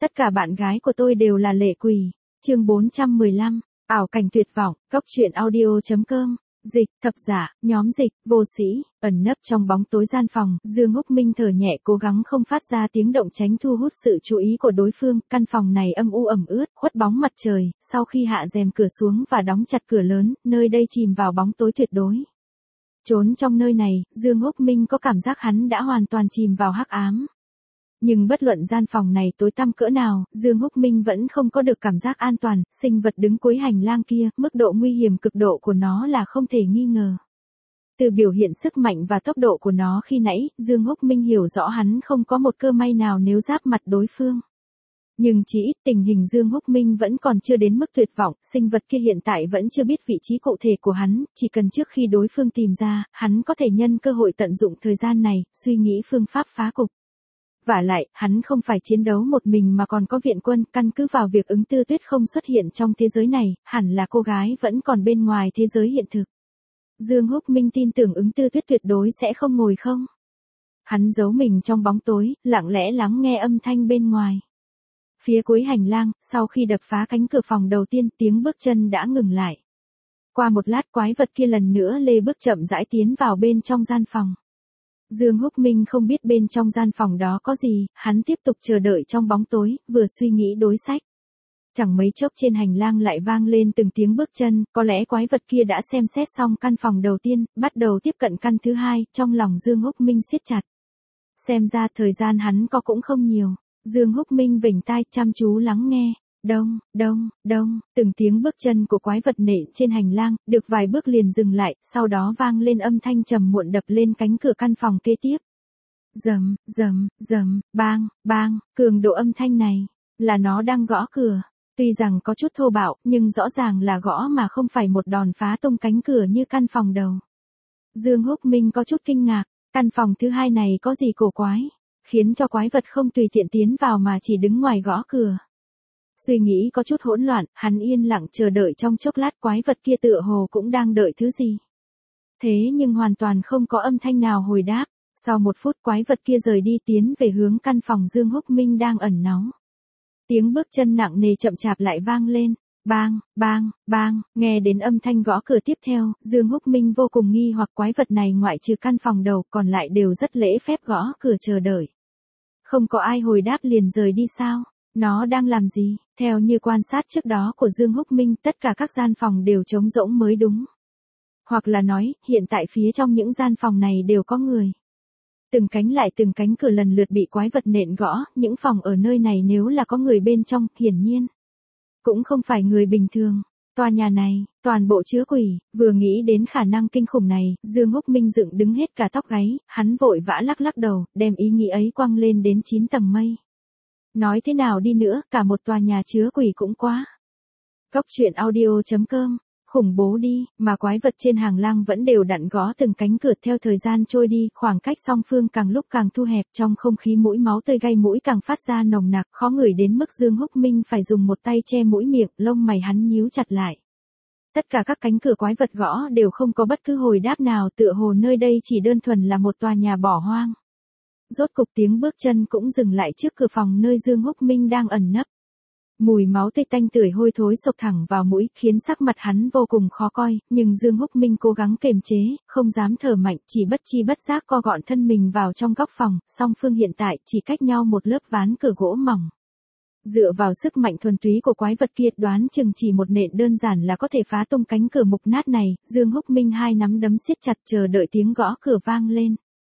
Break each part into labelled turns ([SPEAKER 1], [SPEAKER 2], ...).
[SPEAKER 1] Tất cả bạn gái của tôi đều là lệ quỷ. Chương 415, ảo cảnh tuyệt vọng, góc truyện audio.com. Dịch, thập giả, nhóm dịch, vô sĩ, ẩn nấp trong bóng tối gian phòng, Dương Húc Minh thở nhẹ cố gắng không phát ra tiếng động tránh thu hút sự chú ý của đối phương, căn phòng này âm u ẩm ướt, khuất bóng mặt trời, sau khi hạ rèm cửa xuống và đóng chặt cửa lớn, nơi đây chìm vào bóng tối tuyệt đối. Trốn trong nơi này, Dương Húc Minh có cảm giác hắn đã hoàn toàn chìm vào hắc ám. Nhưng bất luận gian phòng này tối tăm cỡ nào, Dương Húc Minh vẫn không có được cảm giác an toàn, sinh vật đứng cuối hành lang kia, mức độ nguy hiểm cực độ của nó là không thể nghi ngờ. Từ biểu hiện sức mạnh và tốc độ của nó khi nãy, Dương Húc Minh hiểu rõ hắn không có một cơ may nào nếu giáp mặt đối phương. Nhưng chỉ ít tình hình Dương Húc Minh vẫn còn chưa đến mức tuyệt vọng, sinh vật kia hiện tại vẫn chưa biết vị trí cụ thể của hắn, chỉ cần trước khi đối phương tìm ra, hắn có thể nhân cơ hội tận dụng thời gian này, suy nghĩ phương pháp phá cục. Vả lại, hắn không phải chiến đấu một mình mà còn có viện quân, căn cứ vào việc Ứng Tư Tuyết không xuất hiện trong thế giới này, hẳn là cô gái vẫn còn bên ngoài thế giới hiện thực. Dương Húc Minh tin tưởng Ứng Tư Tuyết tuyệt đối sẽ không ngồi không. Hắn giấu mình trong bóng tối, lặng lẽ lắng nghe âm thanh bên ngoài. Phía cuối hành lang, sau khi đập phá cánh cửa phòng đầu tiên, tiếng bước chân đã ngừng lại. Qua một lát quái vật kia lần nữa lê bước chậm rãi tiến vào bên trong gian phòng. Dương Húc Minh không biết bên trong gian phòng đó có gì, hắn tiếp tục chờ đợi trong bóng tối, vừa suy nghĩ đối sách. Chẳng mấy chốc trên hành lang lại vang lên từng tiếng bước chân, có lẽ quái vật kia đã xem xét xong căn phòng đầu tiên, bắt đầu tiếp cận căn thứ hai, trong lòng Dương Húc Minh siết chặt. Xem ra thời gian hắn có cũng không nhiều, Dương Húc Minh vểnh tai chăm chú lắng nghe. Đông, đông, đông, từng tiếng bước chân của quái vật nện trên hành lang, được vài bước liền dừng lại, sau đó vang lên âm thanh trầm muộn đập lên cánh cửa căn phòng kế tiếp. Rầm, rầm, rầm, bang, bang, cường độ âm thanh này, là nó đang gõ cửa. Tuy rằng có chút thô bạo, nhưng rõ ràng là gõ mà không phải một đòn phá tung cánh cửa như căn phòng đầu. Dương Húc Minh có chút kinh ngạc, căn phòng thứ hai này có gì cổ quái, khiến cho quái vật không tùy tiện tiến vào mà chỉ đứng ngoài gõ cửa. Suy nghĩ có chút hỗn loạn, hắn yên lặng chờ đợi trong chốc lát quái vật kia tựa hồ cũng đang đợi thứ gì. Thế nhưng hoàn toàn không có âm thanh nào hồi đáp, sau một phút quái vật kia rời đi tiến về hướng căn phòng Dương Húc Minh đang ẩn náu. Tiếng bước chân nặng nề chậm chạp lại vang lên, bang, bang, bang, nghe đến âm thanh gõ cửa tiếp theo, Dương Húc Minh vô cùng nghi hoặc quái vật này ngoại trừ căn phòng đầu còn lại đều rất lễ phép gõ cửa chờ đợi. Không có ai hồi đáp liền rời đi sao? Nó đang làm gì? Theo như quan sát trước đó của Dương Húc Minh, tất cả các gian phòng đều trống rỗng mới đúng. Hoặc là nói, hiện tại phía trong những gian phòng này đều có người. Từng cánh lại từng cánh cửa lần lượt bị quái vật nện gõ, những phòng ở nơi này nếu là có người bên trong, hiển nhiên cũng không phải người bình thường. Tòa nhà này, toàn bộ chứa quỷ, vừa nghĩ đến khả năng kinh khủng này, Dương Húc Minh dựng đứng hết cả tóc gáy, hắn vội vã lắc lắc đầu, đem ý nghĩ ấy quăng lên đến 9 tầng mây. Nói thế nào đi nữa, cả một tòa nhà chứa quỷ cũng quá. Góc truyện audio.com, khủng bố đi, mà quái vật trên hàng lang vẫn đều đặn gõ từng cánh cửa theo thời gian trôi đi, khoảng cách song phương càng lúc càng thu hẹp, trong không khí mũi máu tươi gai mũi càng phát ra nồng nặc, khó ngửi đến mức Dương Húc Minh phải dùng một tay che mũi miệng, lông mày hắn nhíu chặt lại. Tất cả các cánh cửa quái vật gõ đều không có bất cứ hồi đáp nào, tựa hồ nơi đây chỉ đơn thuần là một tòa nhà bỏ hoang. Rốt cục tiếng bước chân cũng dừng lại trước cửa phòng nơi Dương Húc Minh đang ẩn nấp. Mùi máu tươi tanh tưởi hôi thối xộc thẳng vào mũi, khiến sắc mặt hắn vô cùng khó coi, nhưng Dương Húc Minh cố gắng kềm chế, không dám thở mạnh, chỉ bất chi bất giác co gọn thân mình vào trong góc phòng, song phương hiện tại chỉ cách nhau một lớp ván cửa gỗ mỏng. Dựa vào sức mạnh thuần túy của quái vật kia, đoán chừng chỉ một nện đơn giản là có thể phá tung cánh cửa mục nát này, Dương Húc Minh hai nắm đấm siết chặt chờ đợi tiếng gõ cửa vang lên.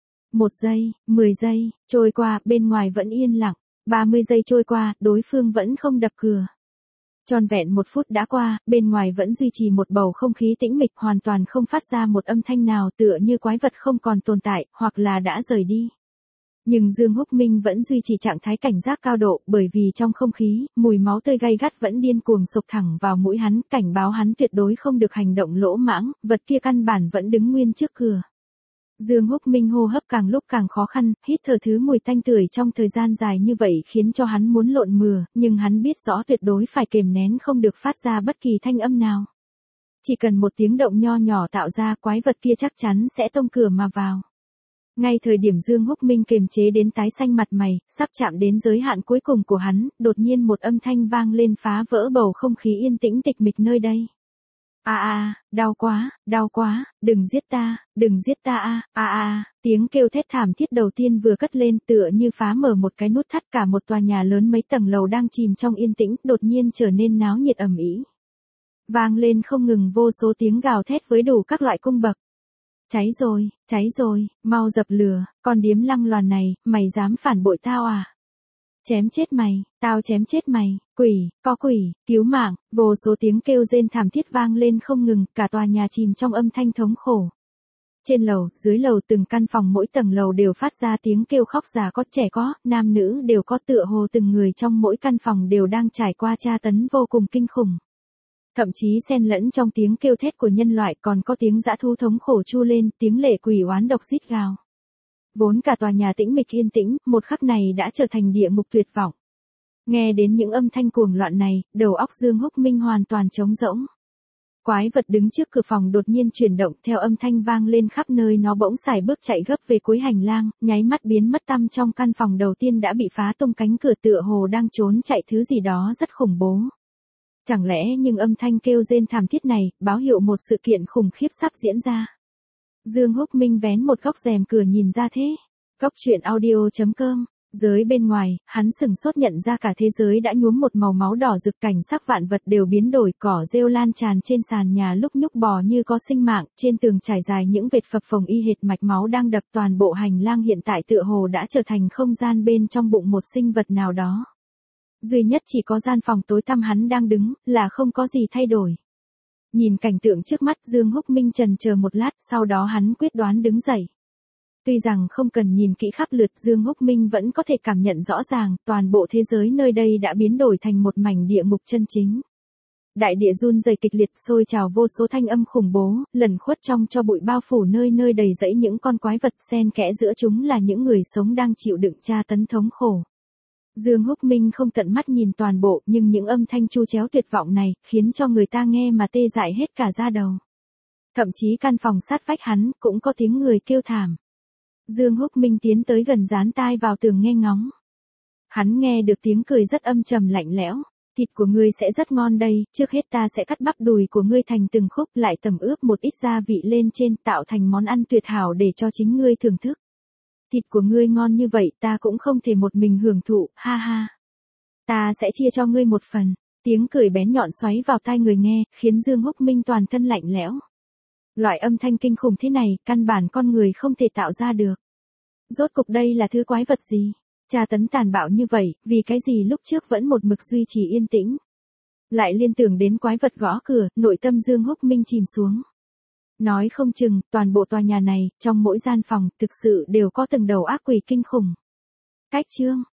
[SPEAKER 1] 1 giây, 10 giây, trôi qua, bên ngoài vẫn yên lặng. 30 giây trôi qua, đối phương vẫn không đập cửa. Tròn vẹn 1 phút đã qua, bên ngoài vẫn duy trì một bầu không khí tĩnh mịch, hoàn toàn không phát ra một âm thanh nào, tựa như quái vật không còn tồn tại, hoặc là đã rời đi. Nhưng Dương Húc Minh vẫn duy trì trạng thái cảnh giác cao độ, bởi vì trong không khí, mùi máu tươi gay gắt vẫn điên cuồng xộc thẳng vào mũi hắn, cảnh báo hắn tuyệt đối không được hành động lỗ mãng, vật kia căn bản vẫn đứng nguyên trước cửa. Dương Húc Minh hô hấp càng lúc càng khó khăn, hít thở thứ mùi tanh tưởi trong thời gian dài như vậy khiến cho hắn muốn lộn mửa, nhưng hắn biết rõ tuyệt đối phải kềm nén không được phát ra bất kỳ thanh âm nào. Chỉ cần một tiếng động nho nhỏ tạo ra, quái vật kia chắc chắn sẽ tông cửa mà vào. Ngay thời điểm Dương Húc Minh kiềm chế đến tái xanh mặt mày, sắp chạm đến giới hạn cuối cùng của hắn, đột nhiên một âm thanh vang lên phá vỡ bầu không khí yên tĩnh tịch mịch nơi đây. Đau quá, đừng giết ta tiếng kêu thét thảm thiết đầu tiên vừa cất lên tựa như phá mở một cái nút thắt, cả một tòa nhà lớn mấy tầng lầu đang chìm trong yên tĩnh, đột nhiên trở nên náo nhiệt ầm ĩ. Vang lên không ngừng vô số tiếng gào thét với đủ các loại cung bậc. Cháy rồi, mau dập lửa, con điếm lăng loàn này, mày dám phản bội tao à? Chém chết mày, tao chém chết mày, có quỷ, cứu mạng, vô số tiếng kêu rên thảm thiết vang lên không ngừng, cả tòa nhà chìm trong âm thanh thống khổ. Trên lầu, dưới lầu từng căn phòng mỗi tầng lầu đều phát ra tiếng kêu khóc, già có trẻ có, nam nữ đều có, tựa hồ từng người trong mỗi căn phòng đều đang trải qua tra tấn vô cùng kinh khủng. Thậm chí xen lẫn trong tiếng kêu thét của nhân loại còn có tiếng dã thú thống khổ tru lên, tiếng lệ quỷ oán độc rít gào. Vốn cả tòa nhà tĩnh mịch yên tĩnh, một khắc này đã trở thành địa ngục tuyệt vọng. Nghe đến những âm thanh cuồng loạn này, đầu óc Dương Húc Minh hoàn toàn trống rỗng. Quái vật đứng trước cửa phòng đột nhiên chuyển động, theo âm thanh vang lên khắp nơi nó bỗng sải bước chạy gấp về cuối hành lang, nháy mắt biến mất tăm trong căn phòng đầu tiên đã bị phá tung, cánh cửa tựa hồ đang trốn chạy thứ gì đó rất khủng bố. Chẳng lẽ nhưng âm thanh kêu rên thảm thiết này, báo hiệu một sự kiện khủng khiếp sắp diễn ra. Dương Húc Minh vén một góc rèm cửa nhìn ra thế. Góc truyện audio.com. Giới bên ngoài, hắn sửng sốt nhận ra cả thế giới đã nhuốm một màu máu đỏ rực, cảnh sắc vạn vật đều biến đổi, cỏ rêu lan tràn trên sàn nhà lúc nhúc bò như có sinh mạng, trên tường trải dài những vệt phập phồng y hệt mạch máu đang đập, toàn bộ hành lang hiện tại tựa hồ đã trở thành không gian bên trong bụng một sinh vật nào đó. Duy nhất chỉ có gian phòng tối tăm hắn đang đứng, là không có gì thay đổi. Nhìn cảnh tượng trước mắt, Dương Húc Minh chần chờ một lát, sau đó hắn quyết đoán đứng dậy. Tuy rằng không cần nhìn kỹ khắp lượt, Dương Húc Minh vẫn có thể cảm nhận rõ ràng, toàn bộ thế giới nơi đây đã biến đổi thành một mảnh địa ngục chân chính. Đại địa run rẩy kịch liệt, sôi trào vô số thanh âm khủng bố, lẩn khuất trong cho bụi bao phủ nơi nơi, đầy rẫy những con quái vật, xen kẽ giữa chúng là những người sống đang chịu đựng tra tấn thống khổ. Dương Húc Minh không tận mắt nhìn toàn bộ, nhưng những âm thanh chu chéo tuyệt vọng này, khiến cho người ta nghe mà tê dại hết cả da đầu. Thậm chí căn phòng sát vách hắn, cũng có tiếng người kêu thảm. Dương Húc Minh tiến tới gần, dán tai vào tường nghe ngóng. Hắn nghe được tiếng cười rất âm trầm lạnh lẽo. Thịt của ngươi sẽ rất ngon đây, trước hết ta sẽ cắt bắp đùi của ngươi thành từng khúc, lại tẩm ướp một ít gia vị lên trên, tạo thành món ăn tuyệt hảo để cho chính ngươi thưởng thức. Thịt của ngươi ngon như vậy, ta cũng không thể một mình hưởng thụ, ha ha. Ta sẽ chia cho ngươi một phần. Tiếng cười bén nhọn xoáy vào tai người nghe, khiến Dương Húc Minh toàn thân lạnh lẽo. Loại âm thanh kinh khủng thế này, căn bản con người không thể tạo ra được. Rốt cục đây là thứ quái vật gì? Tra tấn tàn bạo như vậy, vì cái gì lúc trước vẫn một mực duy trì yên tĩnh? Lại liên tưởng đến quái vật gõ cửa, nội tâm Dương Húc Minh chìm xuống. Nói không chừng, toàn bộ tòa nhà này, trong mỗi gian phòng, thực sự đều có từng đầu ác quỷ kinh khủng. Cách chương.